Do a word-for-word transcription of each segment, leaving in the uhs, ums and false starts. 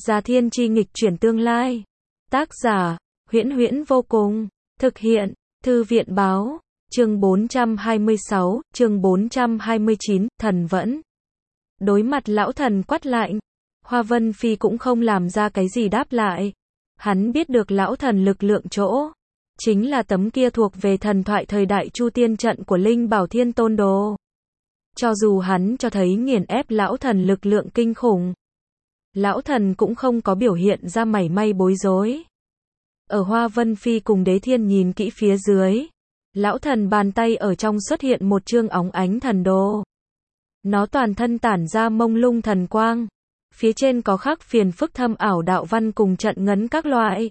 Gia thiên chi nghịch chuyển tương lai. Tác giả, Huyễn Huyễn vô cùng. Thực hiện, Thư viện báo. Chương bốn trăm hai mươi sáu, chương bốn trăm hai mươi chín, thần vẫn. Đối mặt lão thần quát lạnh, Hoa Vân Phi cũng không làm ra cái gì đáp lại. Hắn biết được lão thần lực lượng chỗ. Chính là tấm kia thuộc về thần thoại thời đại Chu Tiên trận của Linh Bảo Thiên Tôn Đồ. Cho dù hắn cho thấy nghiền ép lão thần lực lượng kinh khủng, lão thần cũng không có biểu hiện ra mảy may bối rối. Ở Hoa Vân Phi cùng Đế Thiên nhìn kỹ phía dưới, lão thần bàn tay ở trong xuất hiện một chương óng ánh thần đồ. Nó toàn thân tản ra mông lung thần quang. Phía trên có khắc phiền phức thâm ảo đạo văn cùng trận ngấn các loại.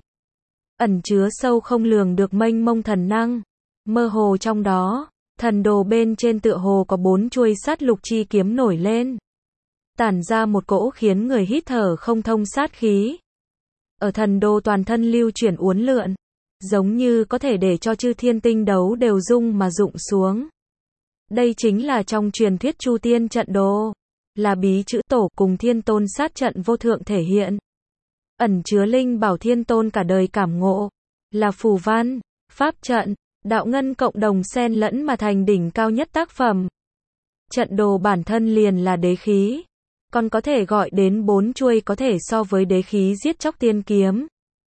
Ẩn chứa sâu không lường được mênh mông thần năng. Mơ hồ trong đó, thần đồ bên trên tựa hồ có bốn chuôi sát lục chi kiếm nổi lên. Tản ra một cỗ khiến người hít thở không thông sát khí. Ở thần đồ toàn thân lưu chuyển uốn lượn, giống như có thể để cho chư thiên tinh đấu đều rung mà rụng xuống. Đây chính là trong truyền thuyết Chu Tiên trận đồ, là bí chữ tổ cùng Thiên Tôn sát trận vô thượng thể hiện. Ẩn chứa Linh Bảo Thiên Tôn cả đời cảm ngộ, là phù văn, pháp trận, đạo ngân cộng đồng xen lẫn mà thành đỉnh cao nhất tác phẩm. Trận đồ bản thân liền là đế khí, còn có thể gọi đến bốn chuôi có thể so với đế khí giết chóc tiên kiếm.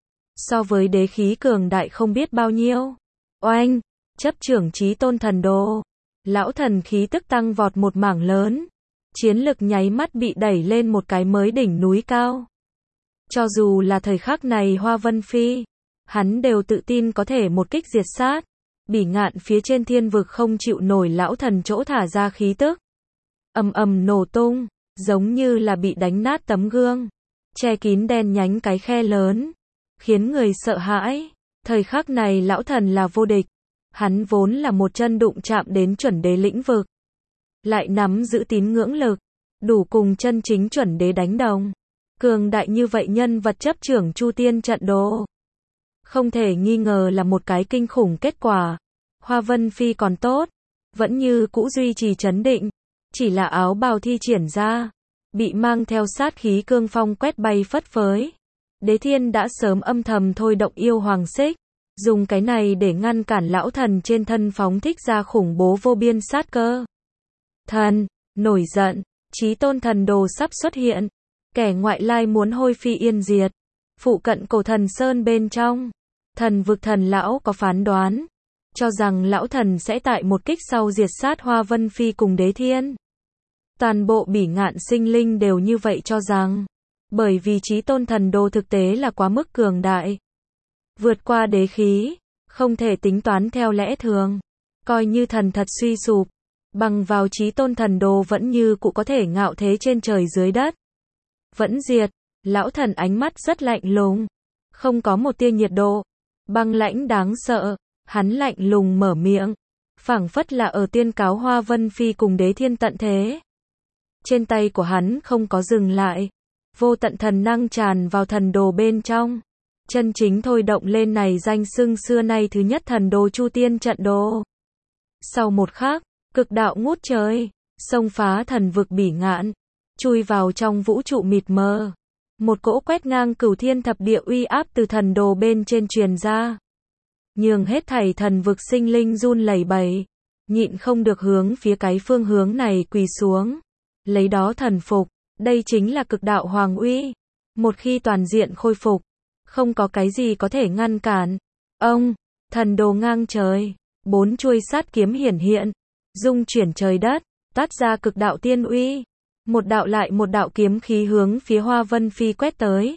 So với đế khí cường đại không biết bao nhiêu. Oanh, chấp trưởng chí tôn thần đồ. Lão thần khí tức tăng vọt một mảng lớn. Chiến lực nháy mắt bị đẩy lên một cái mới đỉnh núi cao. Cho dù là thời khắc này Hoa Vân Phi, hắn đều tự tin có thể một kích diệt sát. Bỉ ngạn phía trên thiên vực không chịu nổi lão thần chỗ thả ra khí tức. Ầm ầm nổ tung, giống như là bị đánh nát tấm gương, che kín đen nhánh cái khe lớn, khiến người sợ hãi. Thời khắc này lão thần là vô địch. Hắn vốn là một chân đụng chạm đến chuẩn đế lĩnh vực, lại nắm giữ tín ngưỡng lực, đủ cùng chân chính chuẩn đế đánh đồng. Cường đại như vậy nhân vật chấp trưởng Chu Tiên trận đồ, không thể nghi ngờ là một cái kinh khủng kết quả. Hoa Vân Phi còn tốt, vẫn như cũ duy trì trấn định, chỉ là áo bào thi triển ra, bị mang theo sát khí cương phong quét bay phất phới. Đế Thiên đã sớm âm thầm thôi động yêu hoàng xích, dùng cái này để ngăn cản lão thần trên thân phóng thích ra khủng bố vô biên sát cơ. Thần, nổi giận, chí tôn thần đồ sắp xuất hiện, kẻ ngoại lai muốn hôi phi yên diệt. Phụ cận cổ thần sơn bên trong, thần vực thần lão có phán đoán, cho rằng lão thần sẽ tại một kích sau diệt sát Hoa Vân Phi cùng Đế Thiên. Toàn bộ bỉ ngạn sinh linh đều như vậy cho rằng, bởi vì chí tôn thần đồ thực tế là quá mức cường đại, vượt qua đế khí, không thể tính toán theo lẽ thường. Coi như thần thật suy sụp, bằng vào chí tôn thần đồ vẫn như cũ có thể ngạo thế trên trời dưới đất. Vẫn diệt, lão thần ánh mắt rất lạnh lùng, không có một tia nhiệt độ, băng lãnh đáng sợ. Hắn lạnh lùng mở miệng, phảng phất là ở tuyên cáo Hoa Vân Phi cùng Đế Thiên tận thế. Trên tay của hắn không có dừng lại, vô tận thần năng tràn vào thần đồ bên trong, chân chính thôi động lên này danh xưng xưa nay thứ nhất thần đồ Chu Tiên trận đồ. Sau một khắc, cực đạo ngút trời, xông phá thần vực bỉ ngạn, chui vào trong vũ trụ mịt mờ. Một cỗ quét ngang cửu thiên thập địa uy áp từ thần đồ bên trên truyền ra, nhường hết thảy thần vực sinh linh run lẩy bẩy, nhịn không được hướng phía cái phương hướng này quỳ xuống, lấy đó thần phục. Đây chính là cực đạo hoàng uy, một khi toàn diện khôi phục, không có cái gì có thể ngăn cản. Ông, thần đồ ngang trời, bốn chuôi sát kiếm hiển hiện, dung chuyển trời đất, toát ra cực đạo tiên uy. Một đạo lại một đạo kiếm khí hướng phía Hoa Vân Phi quét tới.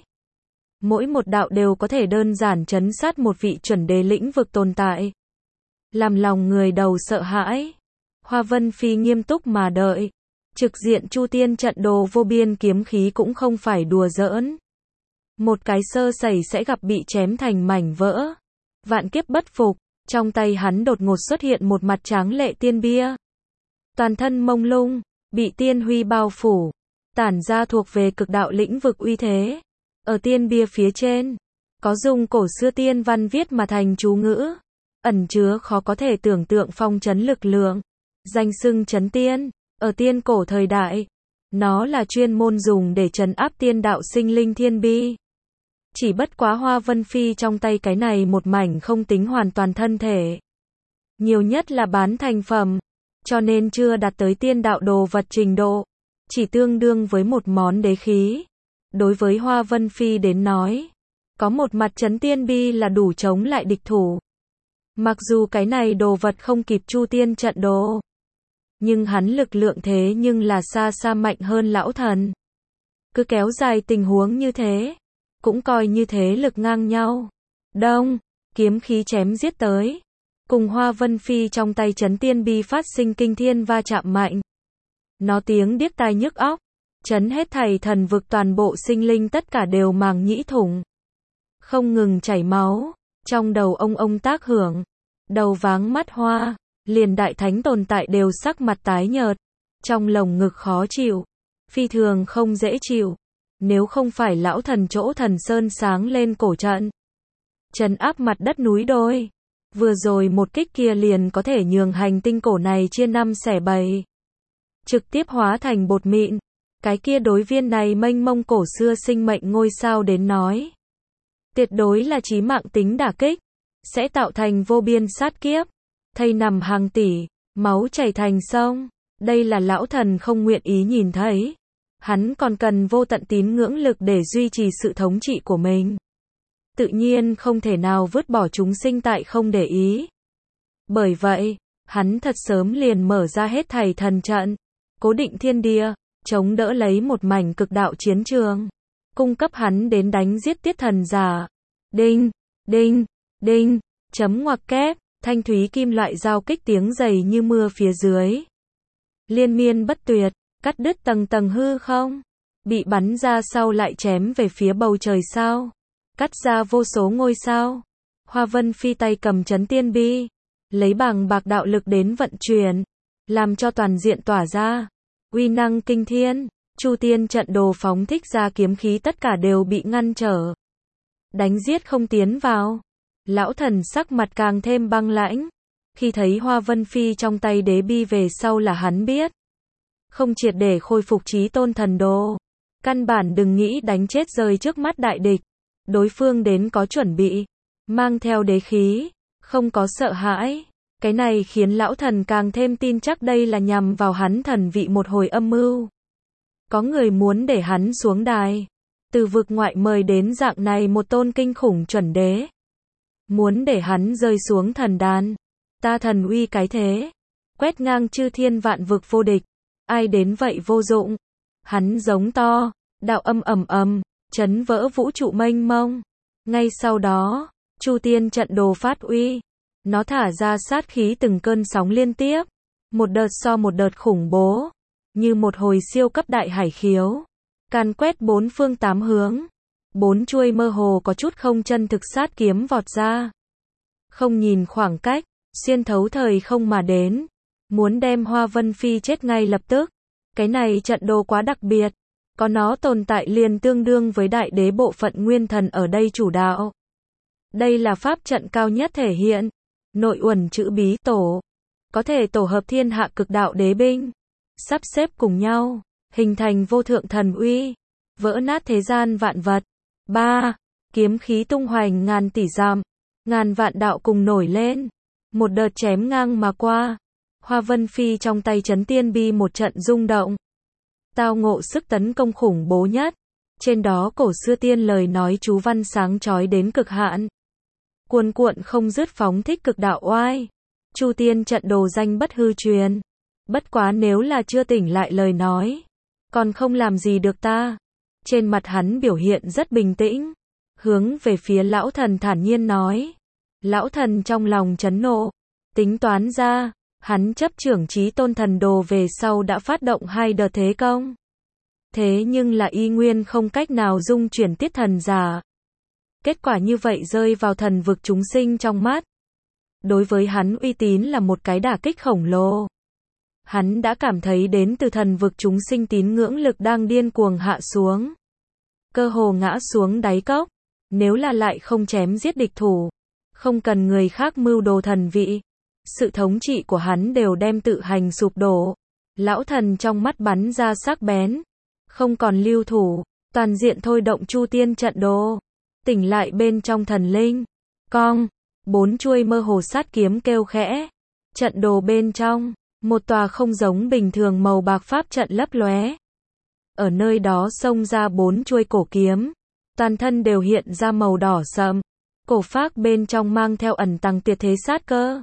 Mỗi một đạo đều có thể đơn giản trấn sát một vị chuẩn đế lĩnh vực tồn tại, làm lòng người đầu sợ hãi. Hoa Vân Phi nghiêm túc mà đợi, trực diện Chu Tiên trận đồ vô biên kiếm khí cũng không phải đùa giỡn. Một cái sơ sẩy sẽ gặp bị chém thành mảnh vỡ. Vạn kiếp bất phục, trong tay hắn đột ngột xuất hiện một mặt tráng lệ tiên bia. Toàn thân mông lung, bị tiên huy bao phủ, tản ra thuộc về cực đạo lĩnh vực uy thế. Ở tiên bia phía trên, có dùng cổ xưa tiên văn viết mà thành chú ngữ, ẩn chứa khó có thể tưởng tượng phong trấn lực lượng. Danh xưng trấn tiên, ở tiên cổ thời đại, Nó là chuyên môn dùng để trấn áp tiên đạo sinh linh thiên bi. Chỉ bất quá Hoa Vân Phi trong tay cái này một mảnh không tính hoàn toàn thân thể. Nhiều nhất là bán thành phẩm, cho nên chưa đạt tới tiên đạo đồ vật trình độ, chỉ tương đương với một món đế khí. Đối với Hoa Vân Phi đến nói, có một mặt trấn tiên bi là đủ chống lại địch thủ. Mặc dù cái này đồ vật không kịp Chu Tiên trận đồ, nhưng hắn lực lượng thế nhưng là xa xa mạnh hơn lão thần. Cứ kéo dài tình huống như thế, cũng coi như thế lực ngang nhau. Đông, kiếm khí chém giết tới, cùng Hoa Vân Phi trong tay trấn tiên bi phát sinh kinh thiên va chạm mạnh. Nó tiếng điếc tai nhức óc, chấn hết thảy thần vực toàn bộ sinh linh tất cả đều màng nhĩ thủng. Không ngừng chảy máu, trong đầu ông ông tác hưởng, đầu váng mắt hoa, liền đại thánh tồn tại đều sắc mặt tái nhợt, trong lồng ngực khó chịu, phi thường không dễ chịu. Nếu không phải lão thần chỗ thần sơn sáng lên cổ trận, trấn áp mặt đất núi đôi, vừa rồi một kích kia liền có thể nhường hành tinh cổ này chia năm xẻ bảy, trực tiếp hóa thành bột mịn. Cái kia đối viên này mênh mông cổ xưa sinh mệnh ngôi sao đến nói, tuyệt đối là chí mạng tính đả kích, sẽ tạo thành vô biên sát kiếp, thây nằm hàng tỷ, máu chảy thành sông. Đây là lão thần không nguyện ý nhìn thấy. Hắn còn cần vô tận tín ngưỡng lực để duy trì sự thống trị của mình. Tự nhiên không thể nào vứt bỏ chúng sinh tại không để ý. Bởi vậy, hắn thật sớm liền mở ra hết thảy thần trận, cố định thiên địa, chống đỡ lấy một mảnh cực đạo chiến trường, cung cấp hắn đến đánh giết tiết thần giả. Đinh, đinh, đinh, chấm ngoặc kép, thanh thúy kim loại giao kích tiếng dày như mưa phía dưới. Liên miên bất tuyệt, cắt đứt tầng tầng hư không, bị bắn ra sau lại chém về phía bầu trời sao, cắt ra vô số ngôi sao. Hoa Vân Phi tay cầm trấn tiên bi, lấy bàng bạc đạo lực đến vận chuyển, làm cho toàn diện tỏa ra, uy năng kinh thiên. Chu Tiên trận đồ phóng thích ra kiếm khí tất cả đều bị ngăn trở, đánh giết không tiến vào. Lão thần sắc mặt càng thêm băng lãnh, khi thấy Hoa Vân Phi trong tay đế bi về sau là hắn biết, không triệt để khôi phục chí tôn thần đồ, căn bản đừng nghĩ đánh chết rơi trước mắt đại địch. Đối phương đến có chuẩn bị, mang theo đế khí, không có sợ hãi. Cái này khiến lão thần càng thêm tin chắc đây là nhằm vào hắn thần vị một hồi âm mưu. Có người muốn để hắn xuống đài, từ vực ngoại mời đến dạng này một tôn kinh khủng chuẩn đế, muốn để hắn rơi xuống thần đàn. Ta thần uy cái thế, quét ngang chư thiên vạn vực vô địch, ai đến vậy vô dụng. Hắn giống to, đạo âm ầm ầm, chấn vỡ vũ trụ mênh mông. Ngay sau đó, Chu Tiên trận đồ phát uy, nó thả ra sát khí từng cơn sóng liên tiếp, một đợt so một đợt khủng bố, như một hồi siêu cấp đại hải khiếu, càn quét bốn phương tám hướng. Bốn chuôi mơ hồ có chút không chân thực sát kiếm vọt ra, không nhìn khoảng cách, xuyên thấu thời không mà đến, muốn đem Hoa Vân Phi chết ngay lập tức. Cái này trận đồ quá đặc biệt, có nó tồn tại liền tương đương với đại đế bộ phận nguyên thần ở đây chủ đạo. Đây là pháp trận cao nhất thể hiện nội uẩn chữ bí tổ, có thể tổ hợp thiên hạ cực đạo đế binh, sắp xếp cùng nhau, hình thành vô thượng thần uy, vỡ nát thế gian vạn vật. Ba, kiếm khí tung hoành ngàn tỷ dặm, ngàn vạn đạo cùng nổi lên, một đợt chém ngang mà qua. Hoa Vân Phi trong tay trấn tiên bi một trận rung động, tao ngộ sức tấn công khủng bố nhất. Trên đó cổ xưa tiên lời nói chú văn sáng chói đến cực hạn, cuồn cuộn không dứt phóng thích cực đạo oai. Chu Tiên trận đồ danh bất hư truyền, bất quá nếu là chưa tỉnh lại lời nói, còn không làm gì được ta. Trên mặt hắn biểu hiện rất bình tĩnh, hướng về phía lão thần thản nhiên nói. Lão thần trong lòng chấn nộ, tính toán ra, hắn chấp trưởng chí tôn thần đồ về sau đã phát động hai đợt thế công. Thế nhưng là y nguyên không cách nào dung chuyển tiết thần giả. Kết quả như vậy rơi vào thần vực chúng sinh trong mắt, đối với hắn uy tín là một cái đả kích khổng lồ. Hắn đã cảm thấy đến từ thần vực chúng sinh tín ngưỡng lực đang điên cuồng hạ xuống, cơ hồ ngã xuống đáy cốc. Nếu là lại không chém giết địch thủ, không cần người khác mưu đồ thần vị, sự thống trị của hắn đều đem tự hành sụp đổ. Lão thần trong mắt bắn ra sắc bén, không còn lưu thủ, toàn diện thôi động Chu Tiên trận đồ, tỉnh lại bên trong thần linh. Cong, bốn chuôi mơ hồ sát kiếm kêu khẽ. Trận đồ bên trong, một tòa không giống bình thường màu bạc pháp trận lấp lóe. Ở nơi đó xông ra bốn chuôi cổ kiếm, toàn thân đều hiện ra màu đỏ sậm, cổ phác bên trong mang theo ẩn tàng tuyệt thế sát cơ.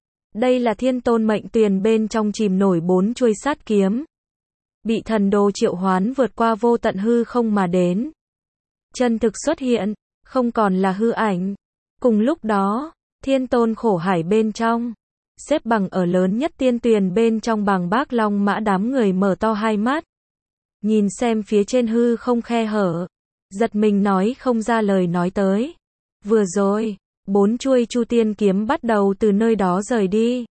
Đây là thiên tôn mệnh tuyền bên trong chìm nổi bốn chuôi sát kiếm. Bị thần đồ triệu hoán vượt qua vô tận hư không mà đến. Chân thực xuất hiện, không còn là hư ảnh. Cùng lúc đó, thiên tôn khổ hải bên trong, xếp bằng ở lớn nhất tiên tuyền bên trong Bàng Bác Long Mã đám người mở to hai mắt. Nhìn xem phía trên hư không khe hở, giật mình nói không ra lời nói tới. Vừa rồi, bốn chuôi Chu Tiên kiếm bắt đầu từ nơi đó rời đi.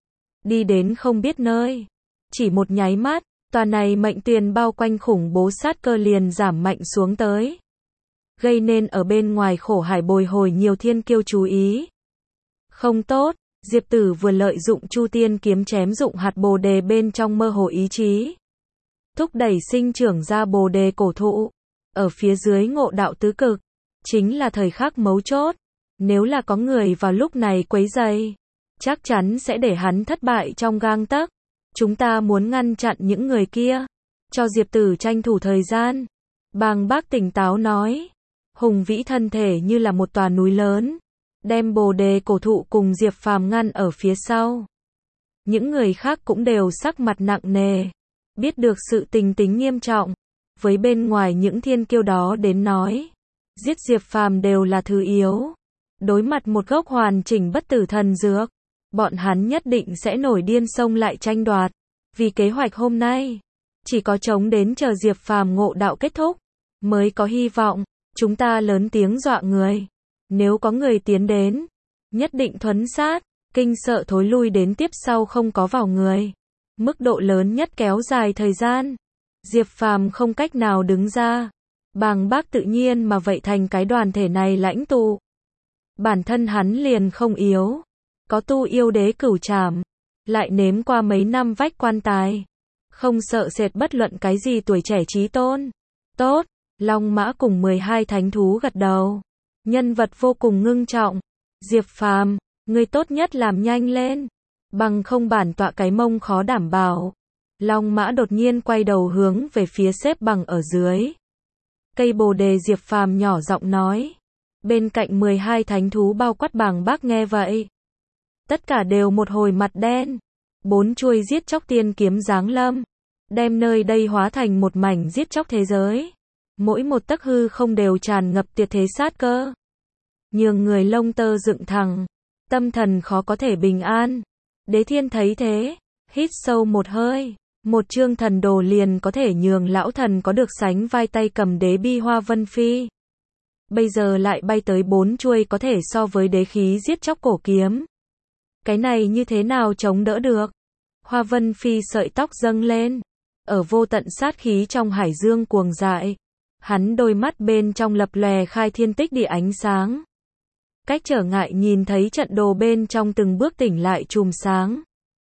Đi đến không biết nơi. Chỉ một nháy mắt, tòa này mệnh tuyền bao quanh khủng bố sát cơ liền giảm mạnh xuống tới. Gây nên ở bên ngoài khổ hải bồi hồi nhiều thiên kiêu chú ý. Không tốt, Diệp Tử vừa lợi dụng Chu Tiên kiếm chém dụng hạt bồ đề bên trong mơ hồ ý chí. Thúc đẩy sinh trưởng ra bồ đề cổ thụ. Ở phía dưới ngộ đạo tứ cực, chính là thời khắc mấu chốt. Nếu là có người vào lúc này quấy rầy, chắc chắn sẽ để hắn thất bại trong gang tấc. Chúng ta muốn ngăn chặn những người kia, cho Diệp Tử tranh thủ thời gian. Bàng Bác tỉnh táo nói, hùng vĩ thân thể như là một tòa núi lớn, đem bồ đề cổ thụ cùng Diệp Phàm ngăn ở phía sau. Những người khác cũng đều sắc mặt nặng nề, biết được sự tình tính nghiêm trọng. Với bên ngoài những thiên kiêu đó đến nói, giết Diệp Phàm đều là thứ yếu. Đối mặt một gốc hoàn chỉnh bất tử thần dược, bọn hắn nhất định sẽ nổi điên xông lại tranh đoạt. Vì kế hoạch hôm nay, chỉ có chống đến chờ Diệp Phàm ngộ đạo kết thúc, mới có hy vọng. Chúng ta lớn tiếng dọa người. Nếu có người tiến đến, nhất định thuấn sát, kinh sợ thối lui đến tiếp sau không có vào người. Mức độ lớn nhất kéo dài thời gian. Diệp Phàm không cách nào đứng ra. Bàng Bác tự nhiên mà vậy thành cái đoàn thể này lãnh tụ. Bản thân hắn liền không yếu. Có tu yêu đế cửu trảm. Lại nếm qua mấy năm vách quan tài. Không sợ sệt bất luận cái gì tuổi trẻ chí tôn. Tốt, Long Mã cùng mười hai thánh thú gật đầu. Nhân vật vô cùng ngưng trọng. Diệp Phàm, ngươi tốt nhất làm nhanh lên. Bằng không bản tọa cái mông khó đảm bảo. Long Mã đột nhiên quay đầu hướng về phía xếp bằng ở dưới cây bồ đề. Diệp Phàm nhỏ giọng nói. Bên cạnh mười hai thánh thú bao quát Bàng Bác nghe vậy, tất cả đều một hồi mặt đen. Bốn chuôi giết chóc tiên kiếm giáng lâm, đem nơi đây hóa thành một mảnh giết chóc thế giới. Mỗi một tấc hư không đều tràn ngập tuyệt thế sát cơ, nhường người lông tơ dựng thẳng, tâm thần khó có thể bình an. Đế Thiên thấy thế, hít sâu một hơi. Một chương thần đồ liền có thể nhường lão thần có được sánh vai tay cầm đế bi Hoa Vân Phi. Bây giờ lại bay tới bốn chuôi có thể so với đế khí giết chóc cổ kiếm. Cái này như thế nào chống đỡ được? Hoa Vân Phi sợi tóc dâng lên. Ở vô tận sát khí trong hải dương cuồng dại. Hắn đôi mắt bên trong lập lòe khai thiên tích địa ánh sáng. Cách trở ngại nhìn thấy trận đồ bên trong từng bước tỉnh lại chùm sáng.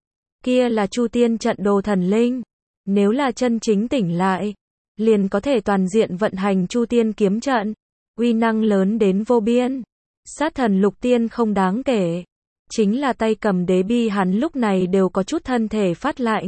Kia là Chu Tiên trận đồ thần linh. Nếu là chân chính tỉnh lại, liền có thể toàn diện vận hành Chu Tiên kiếm trận. Uy năng lớn đến vô biên. Sát thần lục tiên không đáng kể. Chính là tay cầm đế bi hắn lúc này đều có chút thân thể phát lạnh.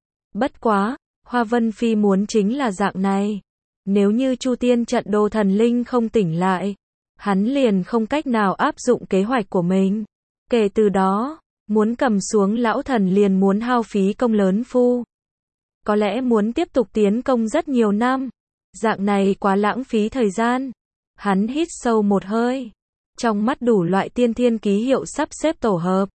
Bất quá, Hoa Vân Phi muốn chính là dạng này. Nếu như Chu Tiên trận đồ thần linh không tỉnh lại, hắn liền không cách nào áp dụng kế hoạch của mình. Kể từ đó, muốn cầm xuống lão thần liền muốn hao phí công lớn phu. Có lẽ muốn tiếp tục tiến công rất nhiều năm. Dạng này quá lãng phí thời gian. Hắn hít sâu một hơi. Trong mắt đủ loại tiên thiên ký hiệu sắp xếp tổ hợp.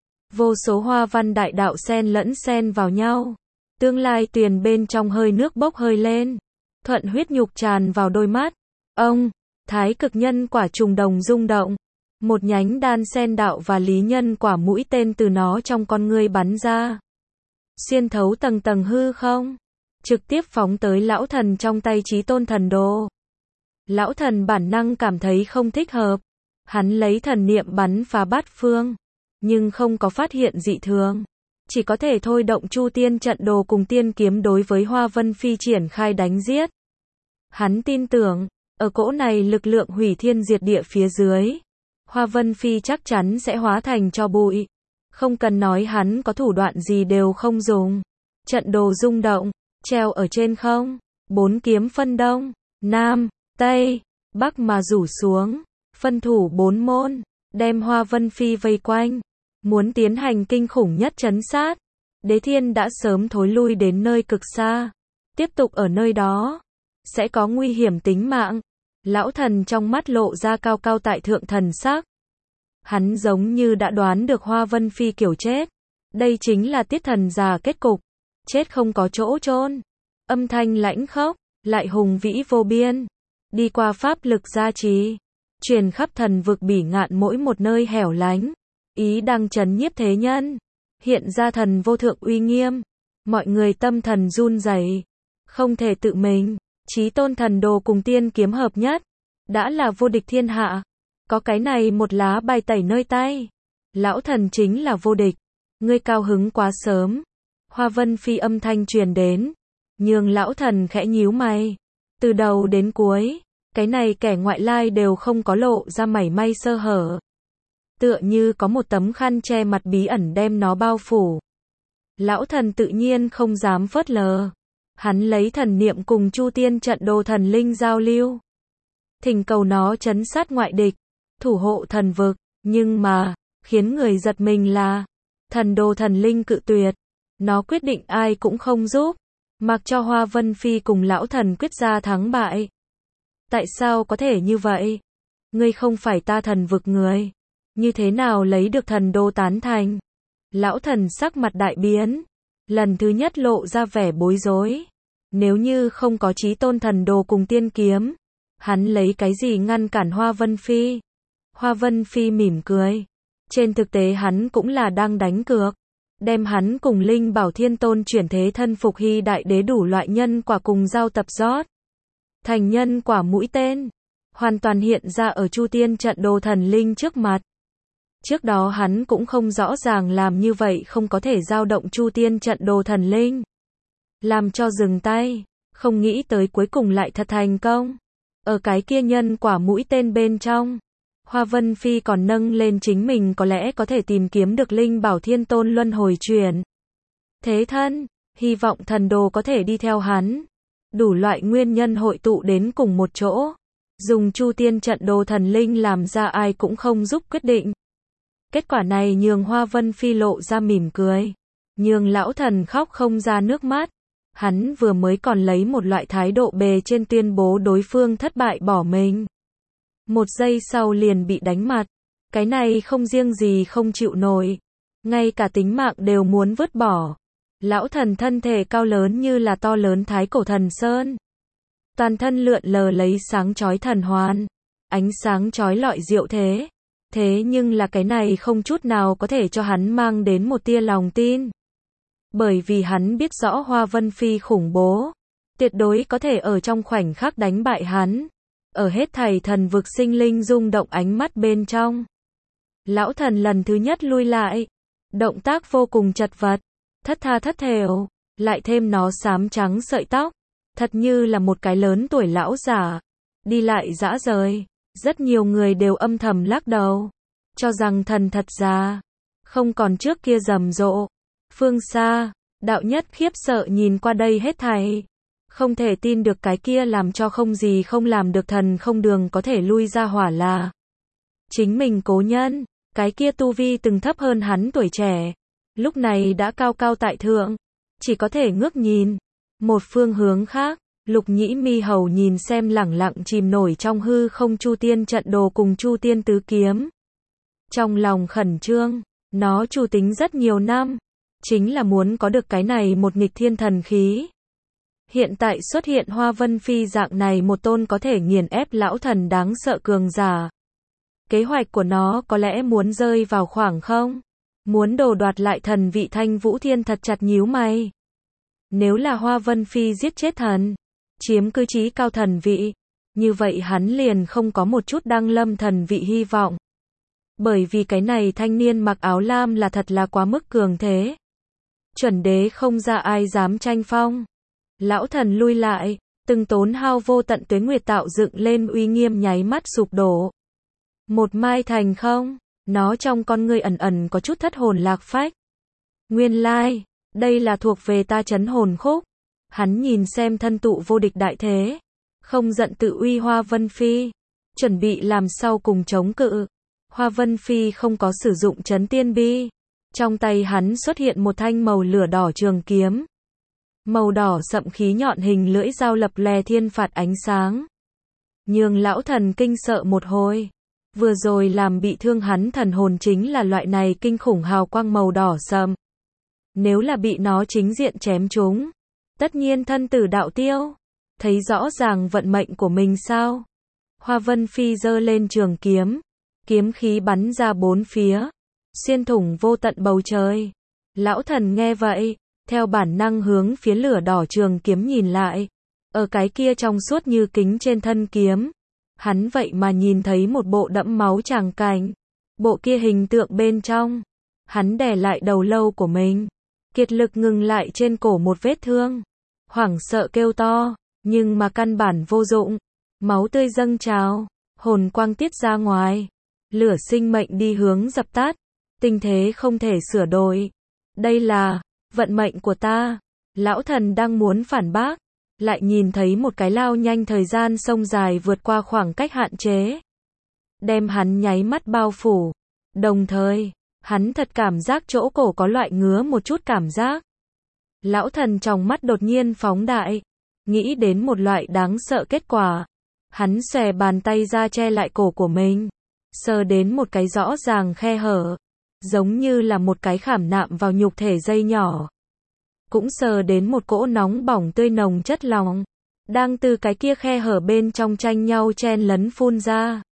Vô số hoa văn đại đạo xen lẫn xen vào nhau. Tương lai tuyền bên trong hơi nước bốc hơi lên. Thuận huyết nhục tràn vào đôi mắt. Ông, thái cực nhân quả trùng đồng rung động. Một nhánh đan sen đạo và lý nhân quả mũi tên từ nó trong con ngươi bắn ra. Xuyên thấu tầng tầng hư không. Trực tiếp phóng tới lão thần trong tay Chí Tôn thần đồ. Lão thần bản năng cảm thấy không thích hợp. Hắn lấy thần niệm bắn phá bát phương. Nhưng không có phát hiện dị thường. chỉ có thể thôi động Chu Tiên trận đồ cùng tiên kiếm đối với Hoa Vân Phi triển khai đánh giết. Hắn tin tưởng, ở cỗ này lực lượng hủy thiên diệt địa phía dưới, Hoa Vân Phi chắc chắn sẽ hóa thành tro bụi. Không cần nói hắn có thủ đoạn gì đều không dùng. Trận đồ rung động, treo ở trên không, bốn kiếm phân đông, nam, tây, bắc mà rủ xuống, phân thủ bốn môn, đem Hoa Vân Phi vây quanh, muốn tiến hành kinh khủng nhất trấn sát. Đế Thiên đã sớm thối lui đến nơi cực xa, tiếp tục ở nơi đó sẽ có nguy hiểm tính mạng. Lão thần trong mắt lộ ra cao cao tại thượng thần sắc. Hắn giống như đã đoán được Hoa Vân Phi kiểu chết. Đây chính là Tiết Thần già kết cục, chết không có chỗ chôn. Âm thanh lãnh khốc, lại hùng vĩ vô biên, đi qua pháp lực gia trì, truyền khắp thần vực bỉ ngạn mỗi một nơi hẻo lánh, ý đang trấn nhiếp thế nhân, hiện ra thần vô thượng uy nghiêm, mọi người tâm thần run rẩy, không thể tự mình. Chí tôn thần đồ cùng tiên kiếm hợp nhất, đã là vô địch thiên hạ. Có cái này một lá bài tẩy nơi tay, lão thần chính là vô địch. Ngươi cao hứng quá sớm. Hoa Vân Phi âm thanh truyền đến, nhường lão thần khẽ nhíu mày. Từ đầu đến cuối, cái này kẻ ngoại lai đều không có lộ ra mảy may sơ hở. Tựa như có một tấm khăn che mặt bí ẩn đem nó bao phủ. Lão thần tự nhiên không dám phớt lờ. Hắn lấy thần niệm cùng Chu Tiên trận đồ thần linh giao lưu, thỉnh cầu nó trấn sát ngoại địch, thủ hộ thần vực. Nhưng mà, khiến người giật mình là, thần đồ thần linh cự tuyệt. Nó quyết định ai cũng không giúp, mặc cho Hoa Vân Phi cùng lão thần quyết ra thắng bại. Tại sao có thể như vậy? Ngươi không phải ta thần vực người, như thế nào lấy được thần đô tán thành? Lão thần sắc mặt đại biến, lần thứ nhất lộ ra vẻ bối rối. Nếu như không có chí tôn thần đồ cùng tiên kiếm, hắn lấy cái gì ngăn cản Hoa Vân Phi? Hoa Vân Phi mỉm cười. Trên thực tế hắn cũng là đang đánh cược, đem hắn cùng Linh Bảo Thiên Tôn chuyển thế thân Phục Hy Đại Đế đủ loại nhân quả cùng giao tập rót thành nhân quả mũi tên, hoàn toàn hiện ra ở Chu Tiên trận đồ thần linh trước mặt. Trước đó hắn cũng không rõ ràng làm như vậy không có thể dao động Chu Tiên trận đồ thần linh, làm cho dừng tay, không nghĩ tới cuối cùng lại thật thành công. Ở cái kia nhân quả mũi tên bên trong, Hoa Vân Phi còn nâng lên chính mình có lẽ có thể tìm kiếm được Linh Bảo Thiên Tôn luân hồi chuyển thế thân, hy vọng thần đồ có thể đi theo hắn. Đủ loại nguyên nhân hội tụ đến cùng một chỗ, dùng Chu Tiên trận đồ thần linh làm ra ai cũng không giúp quyết định. Kết quả này nhường Hoa Vân Phi lộ ra mỉm cười, nhường lão thần khóc không ra nước mắt. Hắn vừa mới còn lấy một loại thái độ bề trên tuyên bố đối phương thất bại bỏ mình. Một giây sau liền bị đánh mặt. Cái này không riêng gì không chịu nổi, ngay cả tính mạng đều muốn vứt bỏ. Lão thần thân thể cao lớn như là to lớn thái cổ thần sơn. Toàn thân lượn lờ lấy sáng chói thần hoàn. Ánh sáng chói lọi diệu thế. Thế nhưng là cái này không chút nào có thể cho hắn mang đến một tia lòng tin. Bởi vì hắn biết rõ Hoa Vân Phi khủng bố, tuyệt đối có thể ở trong khoảnh khắc đánh bại hắn. Ở hết thảy thần vực sinh linh rung động ánh mắt bên trong, lão thần lần thứ nhất lui lại, động tác vô cùng chật vật, thất tha thất thểu, lại thêm nó xám trắng sợi tóc, thật như là một cái lớn tuổi lão giả, đi lại dã rời. Rất nhiều người đều âm thầm lắc đầu, cho rằng thần thật già, không còn trước kia rầm rộ. Phương xa, đạo nhất khiếp sợ nhìn qua đây hết thảy, không thể tin được cái kia làm cho không gì không làm được thần không đường có thể lui ra hỏa là chính mình cố nhân. Cái kia tu vi từng thấp hơn hắn tuổi trẻ, lúc này đã cao cao tại thượng, chỉ có thể ngước nhìn. Một phương hướng khác, Lục Nhĩ Mi Hầu nhìn xem lẳng lặng chìm nổi trong hư không Chu Tiên trận đồ cùng Chu Tiên tứ kiếm. Trong lòng khẩn trương, nó chủ tính rất nhiều năm, chính là muốn có được cái này một nghịch thiên thần khí. Hiện tại xuất hiện Hoa Vân Phi dạng này một tôn có thể nghiền ép lão thần đáng sợ cường giả. Kế hoạch của nó có lẽ muốn rơi vào khoảng không, muốn đồ đoạt lại thần vị. Thanh Vũ Thiên thật chặt nhíu mày. Nếu là Hoa Vân Phi giết chết thần, chiếm cứ chí cao thần vị, như vậy hắn liền không có một chút đăng lâm thần vị hy vọng. Bởi vì cái này thanh niên mặc áo lam là thật là quá mức cường thế. Chuẩn đế không ra ai dám tranh phong. Lão thần lui lại, từng tốn hao vô tận tuế nguyệt tạo dựng lên uy nghiêm nháy mắt sụp đổ. Một mai thành không, nó trong con ngươi ẩn ẩn có chút thất hồn lạc phách. Nguyên lai, đây là thuộc về ta trấn hồn khúc. Hắn nhìn xem thân tụ vô địch đại thế, không giận tự uy Hoa Vân Phi, chuẩn bị làm sau cùng chống cự. Hoa Vân Phi không có sử dụng trấn tiên bi. Trong tay hắn xuất hiện một thanh màu lửa đỏ trường kiếm. Màu đỏ sậm khí nhọn hình lưỡi dao lập lè thiên phạt ánh sáng. Nhường lão thần kinh sợ một hồi. Vừa rồi làm bị thương hắn thần hồn chính là loại này kinh khủng hào quang màu đỏ sậm. Nếu là bị nó chính diện chém trúng, tất nhiên thân tử đạo tiêu. Thấy rõ ràng vận mệnh của mình sao? Hoa Vân Phi giơ lên trường kiếm. Kiếm khí bắn ra bốn phía, xuyên thủng vô tận bầu trời. Lão thần nghe vậy, theo bản năng hướng phía lửa đỏ trường kiếm nhìn lại. Ở cái kia trong suốt như kính trên thân kiếm, hắn vậy mà nhìn thấy một bộ đẫm máu tràng cảnh. Bộ kia hình tượng bên trong, hắn đè lại đầu lâu của mình, kiệt lực ngừng lại trên cổ một vết thương. Hoảng sợ kêu to, nhưng mà căn bản vô dụng. Máu tươi dâng trào, hồn quang tiết ra ngoài. Lửa sinh mệnh đi hướng dập tắt, tình thế không thể sửa đổi. Đây là vận mệnh của ta. Lão thần đang muốn phản bác, lại nhìn thấy một cái lao nhanh thời gian sông dài vượt qua khoảng cách hạn chế, đem hắn nháy mắt bao phủ. Đồng thời, hắn thật cảm giác chỗ cổ có loại ngứa một chút cảm giác. Lão thần trong mắt đột nhiên phóng đại, nghĩ đến một loại đáng sợ kết quả. Hắn xòe bàn tay ra che lại cổ của mình, sờ đến một cái rõ ràng khe hở, giống như là một cái khảm nạm vào nhục thể dây nhỏ. Cũng sờ đến một cỗ nóng bỏng tươi nồng chất lỏng, đang từ cái kia khe hở bên trong tranh nhau chen lấn phun ra.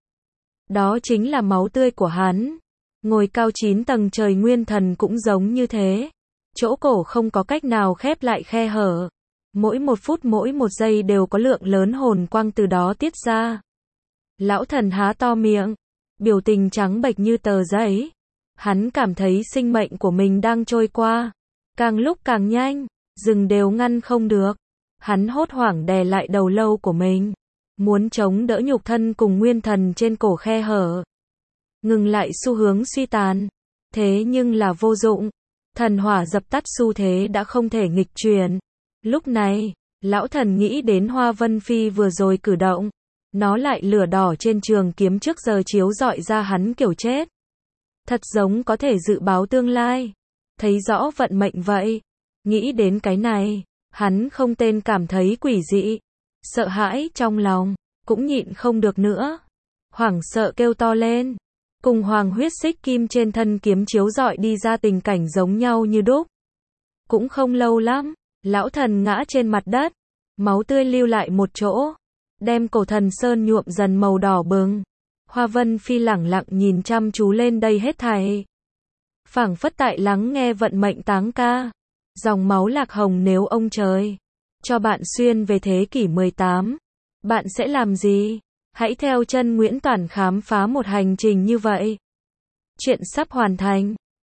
Đó chính là máu tươi của hắn. Ngồi cao chín tầng trời nguyên thần cũng giống như thế. Chỗ cổ không có cách nào khép lại khe hở. Mỗi một phút mỗi một giây đều có lượng lớn hồn quang từ đó tiết ra. Lão thần há to miệng, biểu tình trắng bệch như tờ giấy. Hắn cảm thấy sinh mệnh của mình đang trôi qua, càng lúc càng nhanh, dừng đều ngăn không được. Hắn hốt hoảng đè lại đầu lâu của mình, muốn chống đỡ nhục thân cùng nguyên thần trên cổ khe hở, ngừng lại xu hướng suy tàn. Thế nhưng là vô dụng, thần hỏa dập tắt xu thế đã không thể nghịch chuyển. Lúc này, lão thần nghĩ đến Hoa Vân Phi vừa rồi cử động, nó lại lửa đỏ trên trường kiếm trước giờ chiếu rọi ra hắn kiểu chết. Thật giống có thể dự báo tương lai, thấy rõ vận mệnh vậy. Nghĩ đến cái này, hắn không tên cảm thấy quỷ dị, sợ hãi trong lòng, cũng nhịn không được nữa. Hoảng sợ kêu to lên, cùng hoàng huyết xích kim trên thân kiếm chiếu rọi đi ra tình cảnh giống nhau như đúc. Cũng không lâu lắm, lão thần ngã trên mặt đất, máu tươi lưu lại một chỗ, đem cổ thần sơn nhuộm dần màu đỏ bừng. Hoa Vân Phi lẳng lặng nhìn chăm chú lên đây hết thảy, phảng phất tại lắng nghe vận mệnh táng ca. Dòng máu lạc hồng, nếu ông trời cho bạn xuyên về thế kỷ mười tám, bạn sẽ làm gì? Hãy theo chân Nguyễn Toản khám phá một hành trình như vậy. Chuyện sắp hoàn thành.